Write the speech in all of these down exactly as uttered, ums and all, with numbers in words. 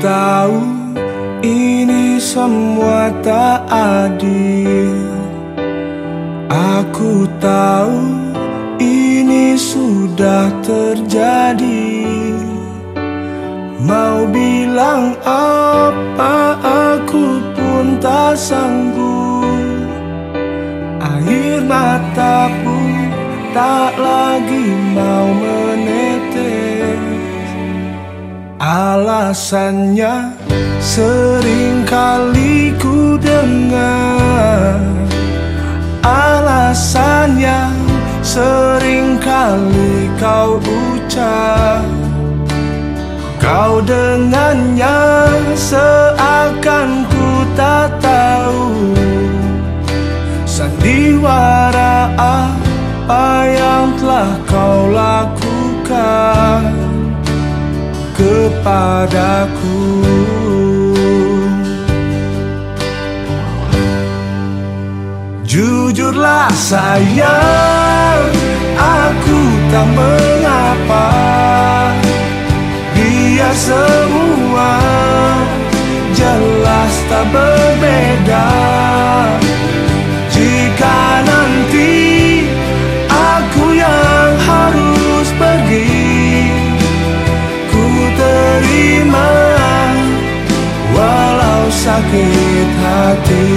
tahu ini semua tak adil. Aku tahu ini sudah terjadi. Mau bilang apa aku pun tak sanggup. Air mata pun tak lagi mau menetes. Alasannya sering kali ku dengar, alasannya sering kali kau ucap. Kau dengannya seakan ku tak tahu sandiwara apa yang telah kau lakukan kepadaku. Jujurlah sayang, aku tak mengapa. Biar semua jelas tak berbeda. Jika nanti aku yang harus pergi, ku terima walau sakit hati.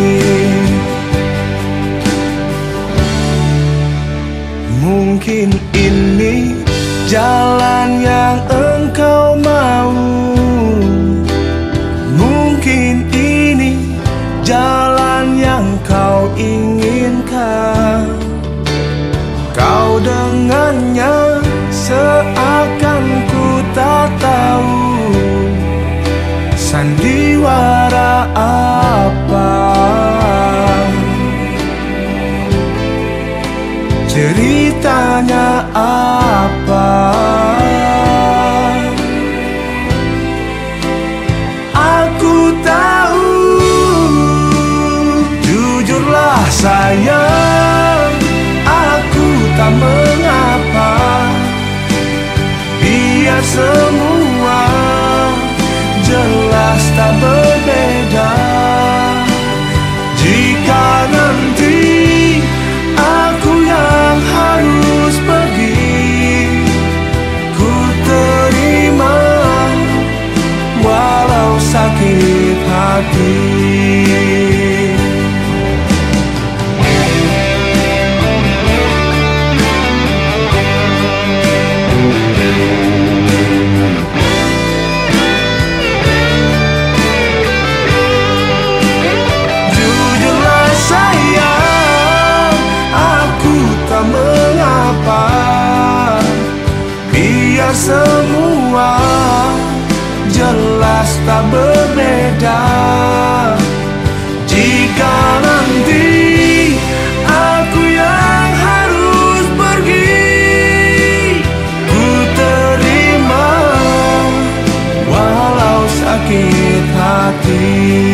Mungkin ini jalan yang engkau mau, mungkin ini jalan yang kau inginkan. Kau dengannya seakan ku tak tahu sandiwara apa, ceritanya apa. Aku tahu, jujurlah sayang, aku tak mengapa. Biar semua jelas tak berbeda. Jika nanti aku yang harus pergi, ku terima walau sakit hati. Jujurlah sayang, aku tak mengapa. Biar semua jelas tak berbeda. Jika nanti aku yang harus pergi, ku terima walau sakit hati.